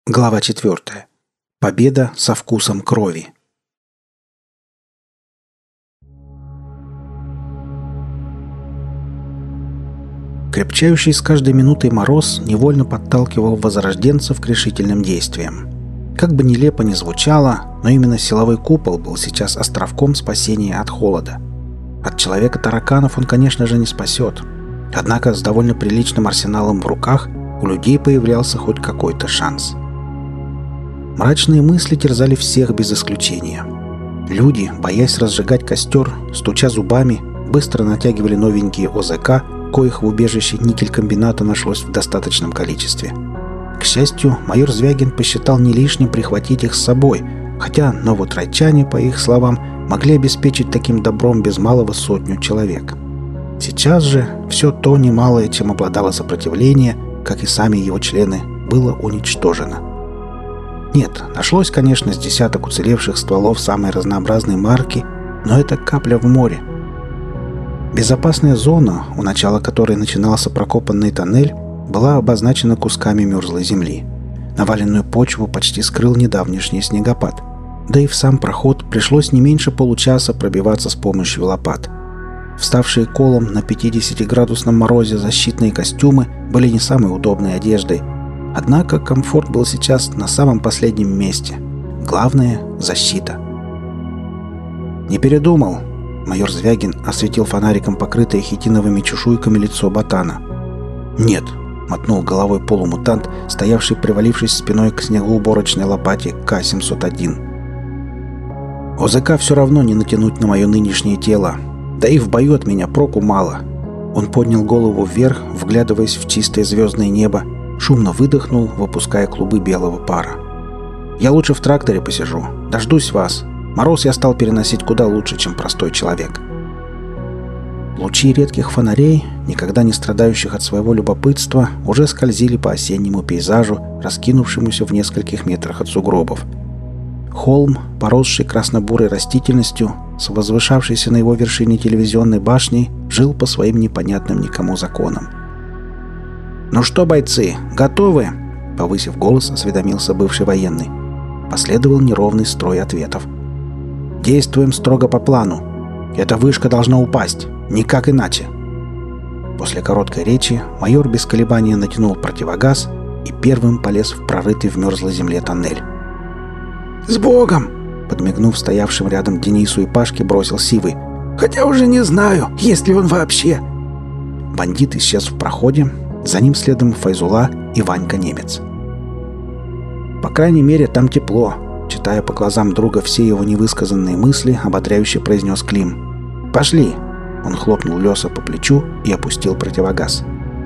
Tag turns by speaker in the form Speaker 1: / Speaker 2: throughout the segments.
Speaker 1: Глава 4. Победа со вкусом крови. Крепчающий с каждой минутой мороз невольно подталкивал возрожденцев к решительным действиям. Как бы нелепо ни звучало, но именно силовой купол был сейчас островком спасения от холода. От человека-тараканов он, конечно же, не спасет. Однако с довольно приличным арсеналом в руках у людей появлялся хоть какой-то шанс. Мрачные мысли терзали всех без исключения. Люди, боясь разжигать костер, стуча зубами, быстро натягивали новенькие ОЗК, коих в убежище никель-комбината нашлось в достаточном количестве. К счастью, майор Звягин посчитал не лишним прихватить их с собой, хотя новотрайчане, по их словам, могли обеспечить таким добром без малого 100 человек. Сейчас же все то немалое, чем обладало сопротивление, как и сами его члены, было уничтожено. Нет, нашлось, конечно, с десяток уцелевших стволов самой разнообразной марки, но это капля в море. Безопасная зона, у начала которой начинался прокопанный тоннель, была обозначена кусками мерзлой земли. Наваленную почву почти скрыл недавнешний снегопад. Да и в сам проход пришлось не меньше получаса пробиваться с помощью лопат. Вставшие колом на 50-градусном морозе защитные костюмы были не самой удобной одеждой. Однако комфорт был сейчас на самом последнем месте. Главное – защита. «Не передумал?» Майор Звягин осветил фонариком покрытое хитиновыми чешуйками лицо ботана. «Нет», — мотнул головой полумутант, стоявший, привалившись спиной к снегоуборочной лопате К-701. «ОЗК все равно не натянуть на мое нынешнее тело. Да и в бою от меня проку мало». Он поднял голову вверх, вглядываясь в чистое звездное небо, шумно выдохнул, выпуская клубы белого пара. «Я лучше в тракторе посижу. Дождусь вас. Мороз я стал переносить куда лучше, чем простой человек». Лучи редких фонарей, никогда не страдающих от своего любопытства, уже скользили по осеннему пейзажу, раскинувшемуся в нескольких метрах от сугробов. Холм, поросший красно-бурой растительностью, с возвышавшейся на его вершине телевизионной башней, жил по своим непонятным никому законам. «Ну что, бойцы, готовы?» — повысив голос, осведомился бывший военный. Последовал неровный строй ответов. «Действуем строго по плану. Эта вышка должна упасть. Никак иначе». После короткой речи майор без колебания натянул противогаз и первым полез в прорытый в мерзлой земле тоннель.
Speaker 2: «С Богом!» — подмигнув стоявшим рядом Денису и Пашке, бросил Сивый. «Хотя уже не знаю, есть ли он вообще».
Speaker 1: Бандит исчез в проходе, за ним следом Файзула и Ванька Немец. «По крайней мере, там тепло», — читая по глазам друга все его невысказанные мысли, ободряюще произнес Клим. «Пошли!» — он хлопнул Леса по плечу и опустил противогаз.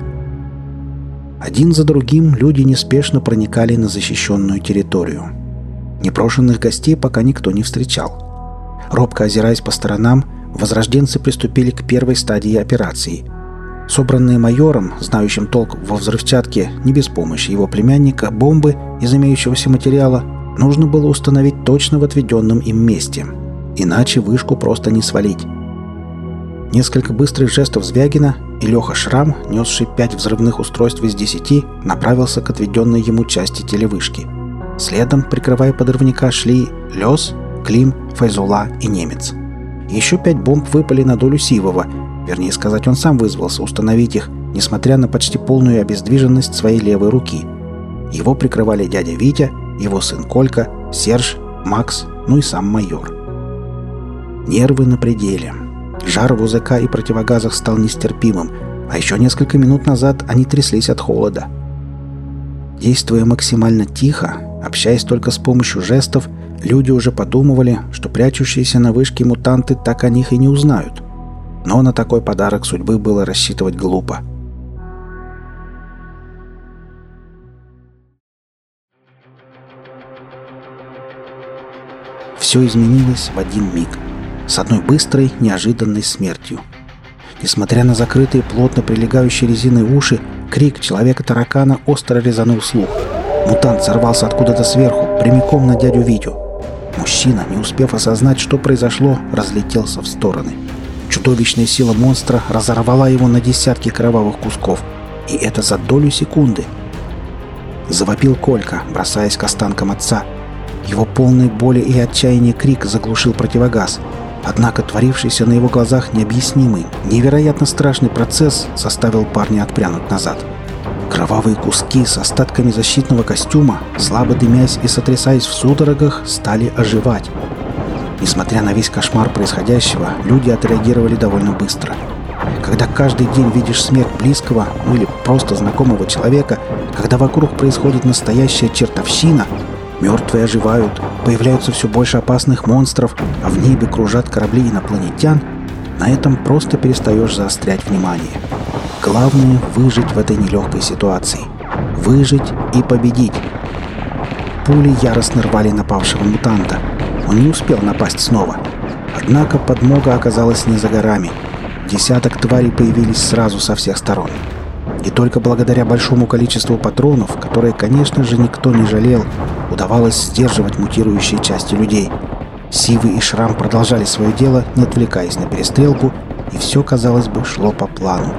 Speaker 1: Один за другим люди неспешно проникали на защищенную территорию. Непрошенных гостей пока никто не встречал. Робко озираясь по сторонам, возрожденцы приступили к первой стадии операции. Собранные майором, знающим толк во взрывчатке, не без помощи его племянника, бомбы из имеющегося материала, нужно было установить точно в отведенном им месте. Иначе вышку просто не свалить. Несколько быстрых жестов Звягина, и Леха Шрам, несший 5 взрывных устройств из 10, направился к отведенной ему части телевышки. Следом, прикрывая подрывника, шли Лес, Клим, Файзула и Немец. Еще 5 бомб выпали на долю Сивова, вернее сказать, он сам вызвался установить их, несмотря на почти полную обездвиженность своей левой руки. Его прикрывали дядя Витя, его сын Колька, Серж, Макс, ну и сам майор. Нервы на пределе. Жар в УЗК и противогазах стал нестерпимым, а еще несколько минут назад они тряслись от холода. Действуя максимально тихо, общаясь только с помощью жестов, люди уже подумывали, что прячущиеся на вышке мутанты так о них и не узнают. Но на такой подарок судьбы было рассчитывать глупо. Все изменилось в один миг. С одной быстрой, неожиданной смертью. Несмотря на закрытые плотно прилегающие резиной уши, крик человека-таракана остро резанул слух. Мутант сорвался откуда-то сверху, прямиком на дядю Витю. Мужчина, не успев осознать, что произошло, разлетелся в стороны. Чудовищная сила монстра разорвала его на десятки кровавых кусков. И это за долю секунды. Завопил Колька, бросаясь к останкам отца. Его полный боли и отчаяния крик заглушил противогаз. Однако творившийся на его глазах необъяснимый, невероятно страшный процесс заставил парня отпрянуть назад. Кровавые куски с остатками защитного костюма, слабо дымясь и сотрясаясь в судорогах, стали оживать. Несмотря на весь кошмар происходящего, люди отреагировали довольно быстро. Когда каждый день видишь смерть близкого, ну или просто знакомого человека, когда вокруг происходит настоящая чертовщина, мертвые оживают, появляются все больше опасных монстров, а в небе кружат корабли инопланетян, на этом просто перестаешь заострять внимание. Главное — выжить в этой нелегкой ситуации. Выжить и победить. Пули яростно рвали напавшего мутанта. Он не успел напасть снова. Однако подмога оказалась не за горами. Десяток тварей появились сразу со всех сторон. И только благодаря большому количеству патронов, которые, конечно же, никто не жалел, удавалось сдерживать мутирующие части людей. Сивый и Шрам продолжали свое дело, не отвлекаясь на перестрелку, и все, казалось бы, шло по плану.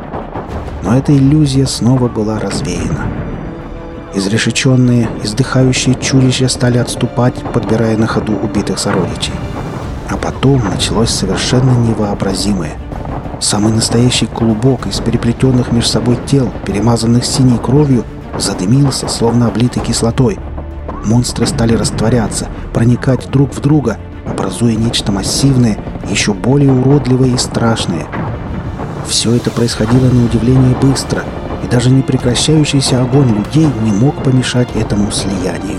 Speaker 1: Но эта иллюзия снова была развеяна. Изрешеченные, издыхающие чудища стали отступать, подбирая на ходу убитых сородичей. А потом началось совершенно невообразимое. Самый настоящий клубок из переплетенных между собой тел, перемазанных синей кровью, задымился, словно облитый кислотой. Монстры стали растворяться, проникать друг в друга, образуя нечто массивное, еще более уродливое и страшное. Все это происходило на удивление быстро, и даже непрекращающийся огонь людей не мог помешать этому слиянию.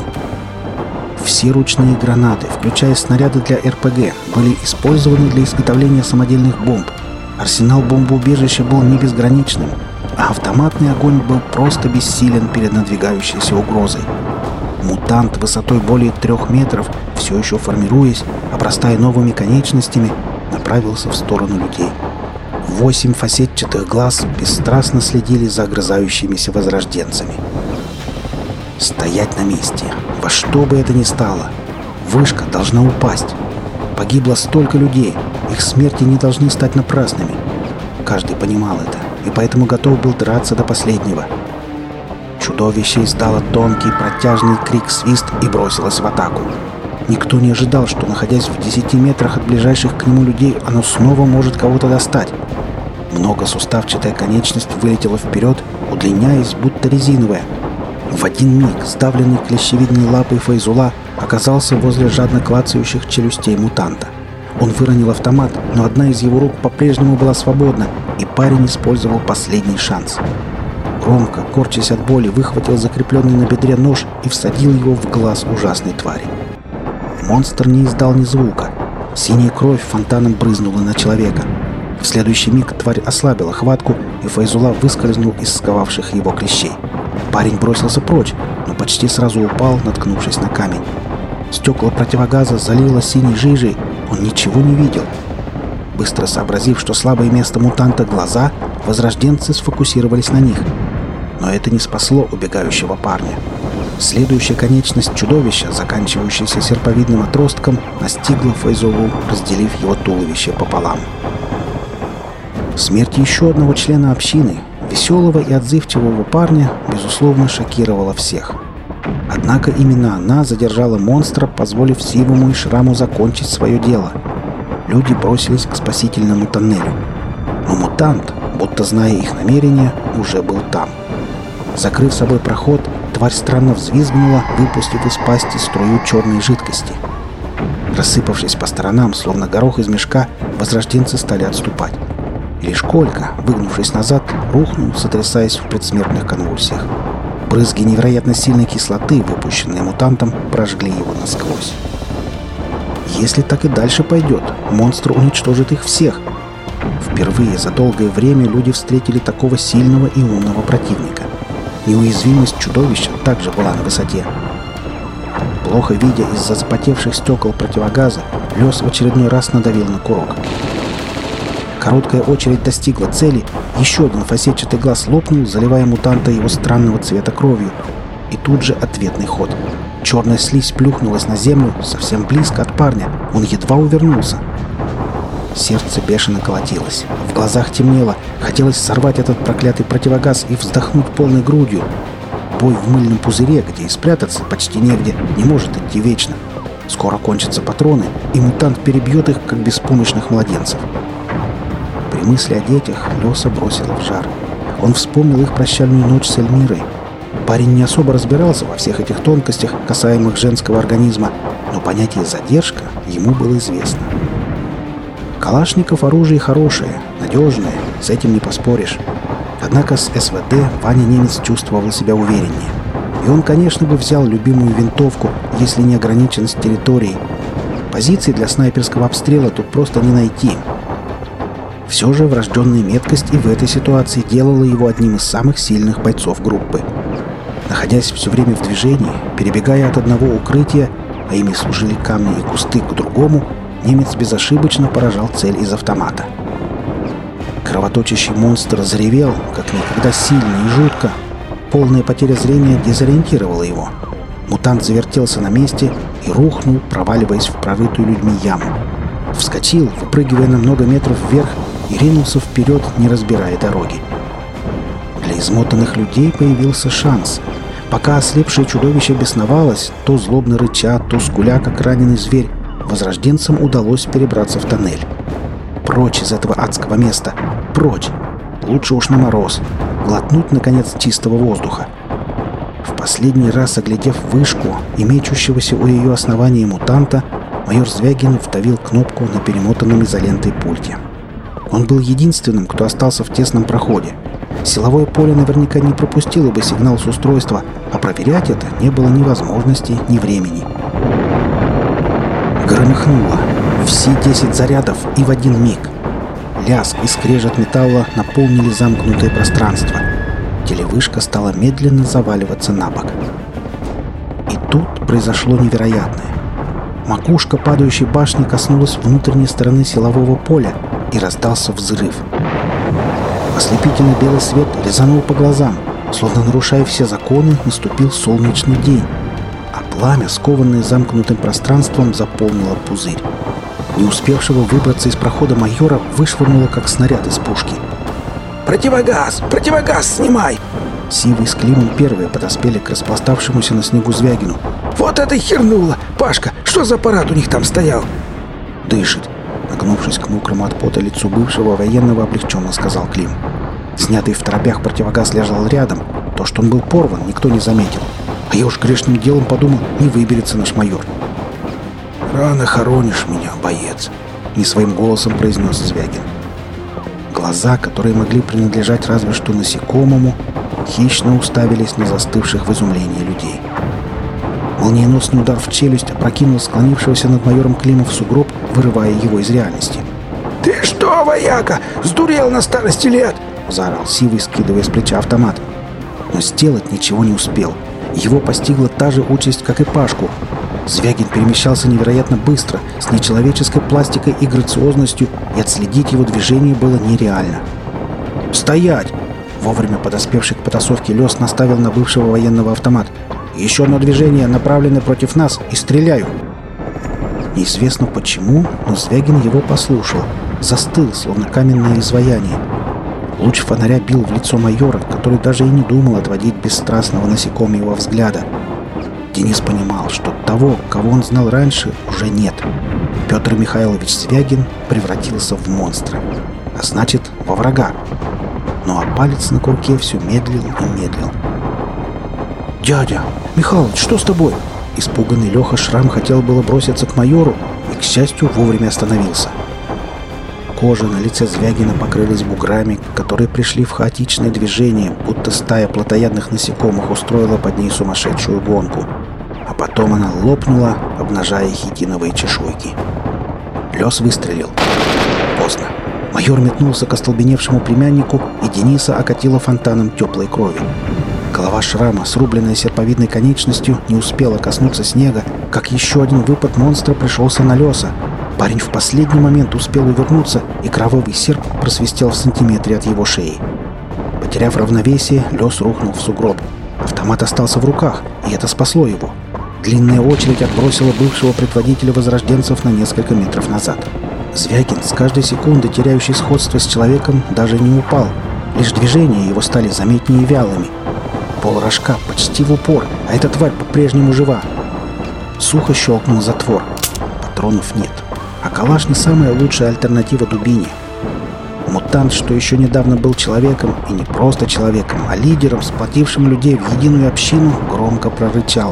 Speaker 1: Все ручные гранаты, включая снаряды для РПГ, были использованы для изготовления самодельных бомб. Арсенал бомбоубежища был не безграничным, а автоматный огонь был просто бессилен перед надвигающейся угрозой. Мутант высотой более 3 метров, все еще формируясь, обрастая новыми конечностями, направился в сторону людей. 8 фасетчатых глаз бесстрастно следили за огрызающимися возрожденцами. Стоять на месте, во что бы это ни стало. Вышка должна упасть. Погибло столько людей, их смерти не должны стать напрасными. Каждый понимал это, и поэтому готов был драться до последнего. Чудовище издало тонкий протяжный крик-свист и бросилось в атаку. Никто не ожидал, что, находясь в 10 метрах от ближайших к нему людей, оно снова может кого-то достать. Многосуставчатая конечность вылетела вперед, удлиняясь, будто резиновая. В один миг сдавленный клещевидной лапой Файзула оказался возле жадно клацающих челюстей мутанта. Он выронил автомат, но одна из его рук по-прежнему была свободна, и парень использовал последний шанс. Громко, корчась от боли, выхватил закрепленный на бедре нож и всадил его в глаз ужасной твари. Монстр не издал ни звука. Синяя кровь фонтаном брызнула на человека. В следующий миг тварь ослабила хватку, и Файзула выскользнул из сковавших его клещей. Парень бросился прочь, но почти сразу упал, наткнувшись на камень. Стекла противогаза залило синей жижей, он ничего не видел. Быстро сообразив, что слабое место мутанта — глаза, возрожденцы сфокусировались на них. Но это не спасло убегающего парня. Следующая конечность чудовища, заканчивающаяся серповидным отростком, настигла Файзулу, разделив его туловище пополам. Смерть еще одного члена общины, веселого и отзывчивого парня, безусловно, шокировала всех. Однако именно она задержала монстра, позволив Сивому и Шраму закончить свое дело. Люди бросились к спасительному тоннелю. Но мутант, будто зная их намерения, уже был там. Закрыв собой проход, тварь странно взвизгнула, выпустив из пасти струю черной жидкости. Рассыпавшись по сторонам, словно горох из мешка, возрожденцы стали отступать. И лишь Колька, выгнувшись назад, рухнул, сотрясаясь в предсмертных конвульсиях. Брызги невероятно сильной кислоты, выпущенные мутантом, прожгли его насквозь. Если так и дальше пойдет, монстр уничтожит их всех. Впервые за долгое время люди встретили такого сильного и умного противника. Неуязвимость чудовища также была на высоте. Плохо видя из-за запотевших стекол противогаза, Лёс в очередной раз надавил на курок. Короткая очередь достигла цели, еще один фасетчатый глаз лопнул, заливая мутанта его странного цвета кровью. И тут же ответный ход. Черная слизь плюхнулась на землю, совсем близко от парня. Он едва увернулся. Сердце бешено колотилось. В глазах темнело. Хотелось сорвать этот проклятый противогаз и вздохнуть полной грудью. Бой в мыльном пузыре, где и спрятаться почти негде, не может идти вечно. Скоро кончатся патроны, и мутант перебьет их, как беспомощных младенцев. При мысли о детях Лёса бросила в жар. Он вспомнил их прощальную ночь с Эльмирой. Парень не особо разбирался во всех этих тонкостях, касаемых женского организма, но понятие «задержка» ему было известно. Калашников оружие хорошее, надежное, с этим не поспоришь. Однако с СВД Ваня Немец чувствовал себя увереннее. И он, конечно, бы взял любимую винтовку, если не ограниченность территорией. Позиций для снайперского обстрела тут просто не найти. Все же врожденная меткость и в этой ситуации делала его одним из самых сильных бойцов группы. Находясь все время в движении, перебегая от одного укрытия, а ими служили камни и кусты, к другому, немец безошибочно поражал цель из автомата. Кровоточащий монстр заревел, как никогда сильно и жутко. Полная потеря зрения дезориентировала его. Мутант завертелся на месте и рухнул, проваливаясь в прорытую людьми яму. Вскочил, выпрыгивая на много метров вверх, и ринулся вперед, не разбирая дороги. Для измотанных людей появился шанс. Пока ослепшее чудовище бесновалось, то злобно рыча, то скуля, как раненый зверь, возрожденцам удалось перебраться в тоннель. Прочь из этого адского места! Прочь! Лучше уж на мороз. Глотнуть, наконец, чистого воздуха. В последний раз, оглядев вышку и мечущегося у ее основания мутанта, майор Звягин вдавил кнопку на перемотанном изолентой пульте. Он был единственным, кто остался в тесном проходе. Силовое поле наверняка не пропустило бы сигнал с устройства, а проверять это не было ни возможности, ни времени. Громыхнуло. Все 10 зарядов и в один миг. Лязг и скрежет металла наполнили замкнутое пространство. Телевышка стала медленно заваливаться на бок. И тут произошло невероятное. Макушка падающей башни коснулась внутренней стороны силового поля, и раздался взрыв. Ослепительный белый свет резанул по глазам. Словно нарушая все законы, наступил солнечный день, а пламя, скованное замкнутым пространством, заполнило пузырь. Не успевшего выбраться из прохода майора вышвырнуло, как снаряд из пушки.
Speaker 2: «Противогаз! Противогаз снимай!»
Speaker 1: Сивый с Климом первые подоспели к распластавшемуся на снегу Звягину.
Speaker 2: «Вот это хернуло! Пашка, что за аппарат у них там стоял?»
Speaker 1: «Дышит!» Нагнувшись к мокрому от пота лицу бывшего военного, облегченно сказал Клим. Снятый в торопях противогаз лежал рядом. То, что он был порван, никто не заметил. А я уж грешным делом подумал, не выберется наш майор.
Speaker 2: «Рано хоронишь меня, боец»,
Speaker 1: — не своим голосом произнес Звягин. Глаза, которые могли принадлежать разве что насекомому, хищно уставились на застывших в изумлении людей. Молниеносный удар в челюсть опрокинул склонившегося над майором Клима в сугроб, вырывая его из реальности.
Speaker 2: «Ты что, вояка, сдурел на старости лет?»
Speaker 1: — заорал Сивый, скидывая с плеча автомат. Но сделать ничего не успел. Его постигла та же участь, как и Пашку. Звягин перемещался невероятно быстро, с нечеловеческой пластикой и грациозностью, и отследить его движение было нереально. «Стоять!» Вовремя подоспевший к потасовке Лёс наставил на бывшего военного автомат. «Еще одно движение, направленное против нас, и стреляю!» Неизвестно почему, но Звягин его послушал. Застыл, словно каменное изваяние. Луч фонаря бил в лицо майора, который даже и не думал отводить бесстрастного насекомого взгляда. Денис понимал, что того, кого он знал раньше, уже нет. Петр Михайлович Звягин превратился в монстра. А значит, во врага. Ну а палец на курке все медлил и медлил. «Дядя! Михалыч, что с тобой?» Испуганный Леха Шрам хотел было броситься к майору и, к счастью, вовремя остановился. Кожа на лице Звягина покрылись буграми, которые пришли в хаотичное движение, будто стая плотоядных насекомых устроила под ней сумасшедшую гонку. А потом она лопнула, обнажая хитиновые чешуйки. Лёс выстрелил. Поздно. Майор метнулся к остолбеневшему племяннику, и Дениса окатило фонтаном теплой крови. Голова Шрама, срубленная серповидной конечностью, не успела коснуться снега, как еще один выпад монстра пришелся на Лёса. Парень в последний момент успел увернуться, и кровавый серп просвистел в сантиметре от его шеи. Потеряв равновесие, Лёс рухнул в сугроб. Автомат остался в руках, и это спасло его. Длинная очередь отбросила бывшего предводителя возрожденцев на несколько метров назад. Звягин, с каждой секунды теряющий сходство с человеком, даже не упал. Лишь движения его стали заметнее вялыми. Полрожка, почти в упор, а эта тварь по-прежнему жива. Сухо щелкнул затвор. Патронов нет. А калаш не самая лучшая альтернатива дубине. Мутант, что еще недавно был человеком, и не просто человеком, а лидером, сплотившим людей в единую общину, громко прорычал.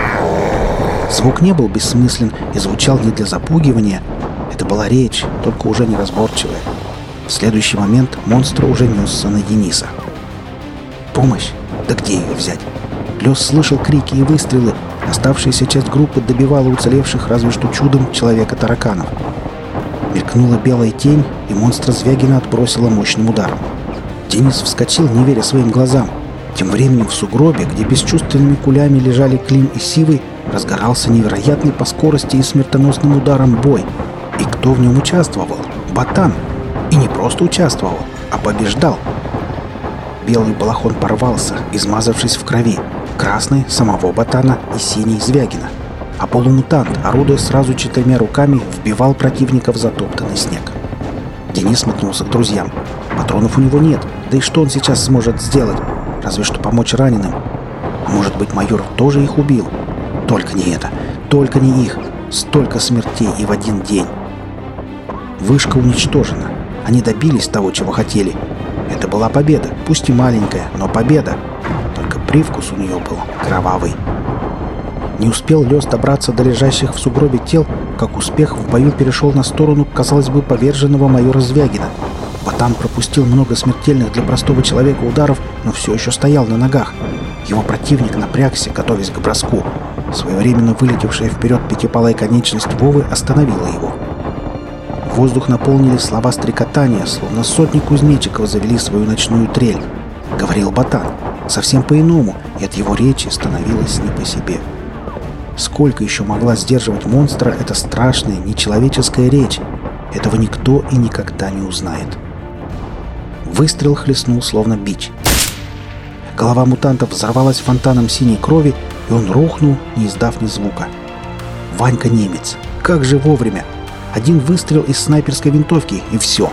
Speaker 1: Звук не был бессмыслен и звучал не для запугивания. Это была речь, только уже неразборчивая. В следующий момент монстр уже несся на Дениса. Помощь? Да где ее взять? Лёс слышал крики и выстрелы. Оставшаяся часть группы добивала уцелевших разве что чудом человека-тараканов. Мелькнула белая тень, и монстра Звягина отбросила мощным ударом. Денис вскочил, не веря своим глазам. Тем временем в сугробе, где бесчувственными кулями лежали Клим и Сивый, разгорался невероятный по скорости и смертоносным ударом бой. И кто в нем участвовал? Ботан. И не просто участвовал, а побеждал. Белый балахон порвался, измазавшись в крови. Красный — самого Ботана и синий — Звягина. А полумутант, орудуя сразу 4 руками, вбивал противника в затоптанный снег. Денис метнулся к друзьям. Патронов у него нет, да и что он сейчас сможет сделать? Разве что помочь раненым. А может быть, майор тоже их убил? Только не это, только не их. Столько смертей и в один день. Вышка уничтожена. Они добились того, чего хотели. Это была победа, пусть и маленькая, но победа. Только привкус у нее был кровавый. Не успел Лёс добраться до лежащих в сугробе тел, как успех в бою перешел на сторону, казалось бы, поверженного майора Звягина. Ботан пропустил много смертельных для простого человека ударов, но все еще стоял на ногах. Его противник напрягся, готовясь к броску. Своевременно вылетевшая вперед пятипалая конечность Вовы остановила его. Воздух наполнили слова стрекотания, словно сотни кузнечиков завели свою ночную трель. Говорил Ботан. Совсем по-иному, и от его речи становилось не по себе. Сколько еще могла сдерживать монстра эта страшная, нечеловеческая речь? Этого никто и никогда не узнает. Выстрел хлестнул, словно бич. Голова мутанта взорвалась фонтаном синей крови, и он рухнул, не издав ни звука. Ванька немец. Как же вовремя! Один выстрел из снайперской винтовки, и все.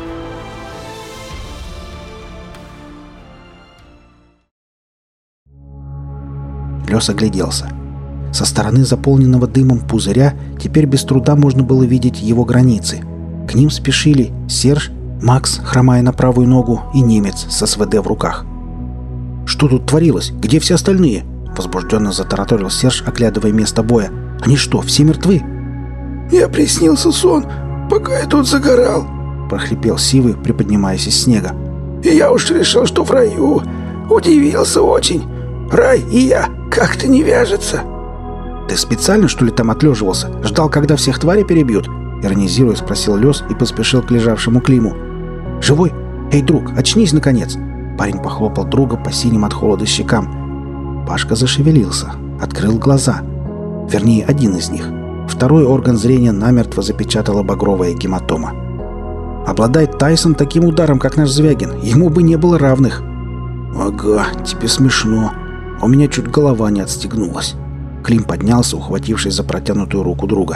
Speaker 1: Лёс огляделся. Со стороны заполненного дымом пузыря теперь без труда можно было видеть его границы. К ним спешили Серж, Макс, хромая на правую ногу, и немец с СВД в руках. «Что тут творилось? Где все остальные?» — возбужденно затараторил Серж, оглядывая место боя. «Они что, все мертвы?»
Speaker 2: «Мне приснился сон, пока я тут загорал», — прохрипел Сивый, приподнимаясь из снега. «И я уж решил, что в раю. Удивился очень. Рай и я как-то не вяжется».
Speaker 1: «Ты специально, что ли, там отлеживался? Ждал, когда всех тварей перебьют?» Иронизируя, спросил Лёс и поспешил к лежавшему Климу. «Живой? Эй, друг, очнись, наконец!» Парень похлопал друга по синим от холода щекам. Пашка зашевелился, открыл глаза. Вернее, один из них. Второй орган зрения намертво запечатала багровая гематома. Обладает Тайсон таким ударом, как наш Звягин, ему бы не было равных. «Ага, тебе смешно. У меня чуть голова не отстегнулась». Клим поднялся, ухватившись за протянутую руку друга.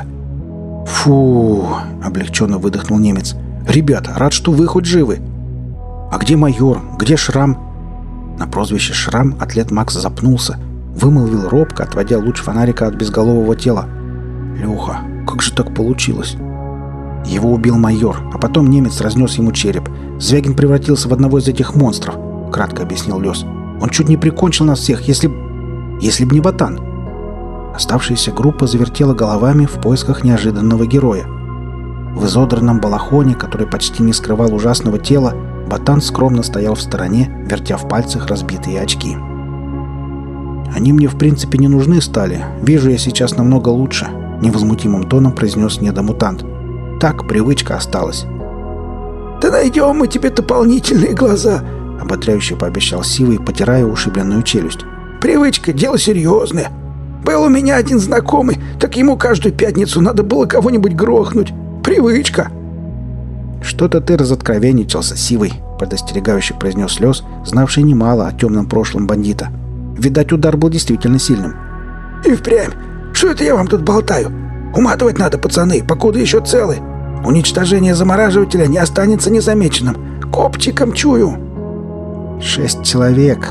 Speaker 1: «Фу!» — облегченно выдохнул немец. «Ребята, рад, что вы хоть живы!» «А где майор? Где Шрам?» На прозвище Шрам атлет Макс запнулся, вымолвил робко, отводя луч фонарика от безголового тела. «Леха, как же так получилось?» Его убил майор, а потом немец разнес ему череп. Звягин превратился в одного из этих монстров, кратко объяснил Лёс. «Он чуть не прикончил нас всех, если б не Ботан». Оставшаяся группа завертела головами в поисках неожиданного героя. В изодранном балахоне, который почти не скрывал ужасного тела, Ботан скромно стоял в стороне, вертя в пальцах разбитые очки. «Они мне в принципе не нужны стали. Вижу я сейчас намного лучше», — невозмутимым тоном произнес недомутант. «Так, привычка осталась».
Speaker 2: «Да найдем мы тебе дополнительные глаза»,
Speaker 1: — ободряюще пообещал Сивый, потирая ушибленную челюсть.
Speaker 2: «Привычка — дело серьезное. Был у меня один знакомый, так ему каждую пятницу надо было кого-нибудь грохнуть. Привычка».
Speaker 1: «Что-то ты разоткровенничался, Сивый», — предостерегающе произнес Лёс, знавший немало о темном прошлом бандита. Видать, удар был действительно сильным.
Speaker 2: «И впрямь. Что это я вам тут болтаю? Уматывать надо, пацаны, покуда еще целы. Уничтожение замораживателя не останется незамеченным. Копчиком чую».
Speaker 1: 6 человек.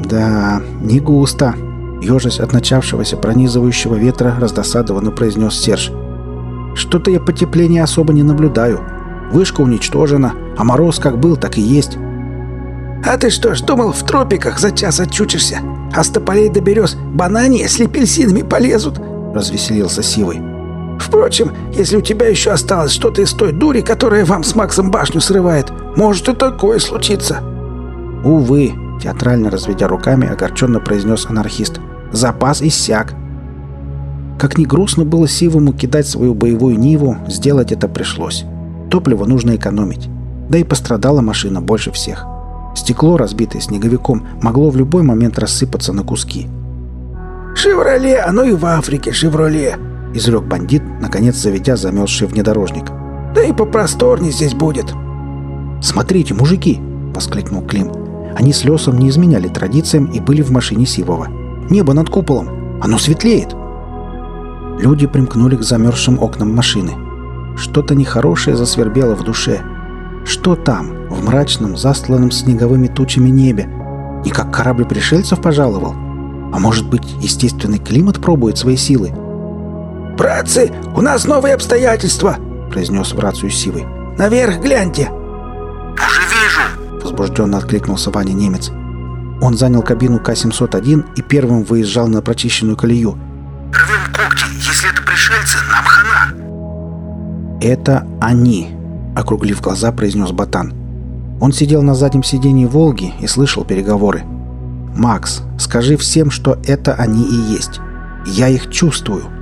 Speaker 1: «Да, не густо», — ежась от начавшегося пронизывающего ветра, раздосадованно произнес Серж. «Что-то я потепления особо не наблюдаю. Вышка уничтожена, а мороз как был, так и есть».
Speaker 2: «А ты что ж, думал, в тропиках за час отчутишься? А с тополей до берез бананья с апельсинами полезут?» — развеселился Сивый. «Впрочем, если у тебя еще осталось что-то из той дури, которая вам с Максом башню срывает, может и такое случиться».
Speaker 1: «Увы», — театрально разведя руками, огорченно произнес анархист. «Запас иссяк». Как ни грустно было Сивому кидать свою боевую Ниву, сделать это пришлось. Топливо нужно экономить. Да и пострадала машина больше всех. Стекло, разбитое снеговиком, могло в любой момент рассыпаться на куски.
Speaker 2: «Шевроле, оно и в Африке Шевроле», — изрек бандит, наконец заведя замерзший внедорожник. «Да и попросторней здесь будет».
Speaker 1: «Смотрите, мужики!» — воскликнул Клим. Они с Лесом не изменяли традициям и были в машине Сивова. «Небо над куполом! Оно светлеет!» Люди примкнули к замерзшим окнам машины. Что-то нехорошее засвербело в душе. Что там, в мрачном, застланном снеговыми тучами небе? Не как корабль пришельцев пожаловал? А может быть, естественный климат пробует свои силы?
Speaker 2: «Братцы, у нас новые обстоятельства!» — произнес в рацию Сивый. «Наверх гляньте!»
Speaker 3: «Уже вижу!»
Speaker 1: — возбужденно откликнулся Ваня Немец. Он занял кабину К-701 и первым выезжал на прочищенную колею.
Speaker 3: «Рвем когти! Если это пришельцы, нам хана!»
Speaker 1: «Это они!» — округлив глаза, произнес Ботан. Он сидел на заднем сидении «Волги» и слышал переговоры. «Макс, скажи всем, что это они и есть. Я их чувствую.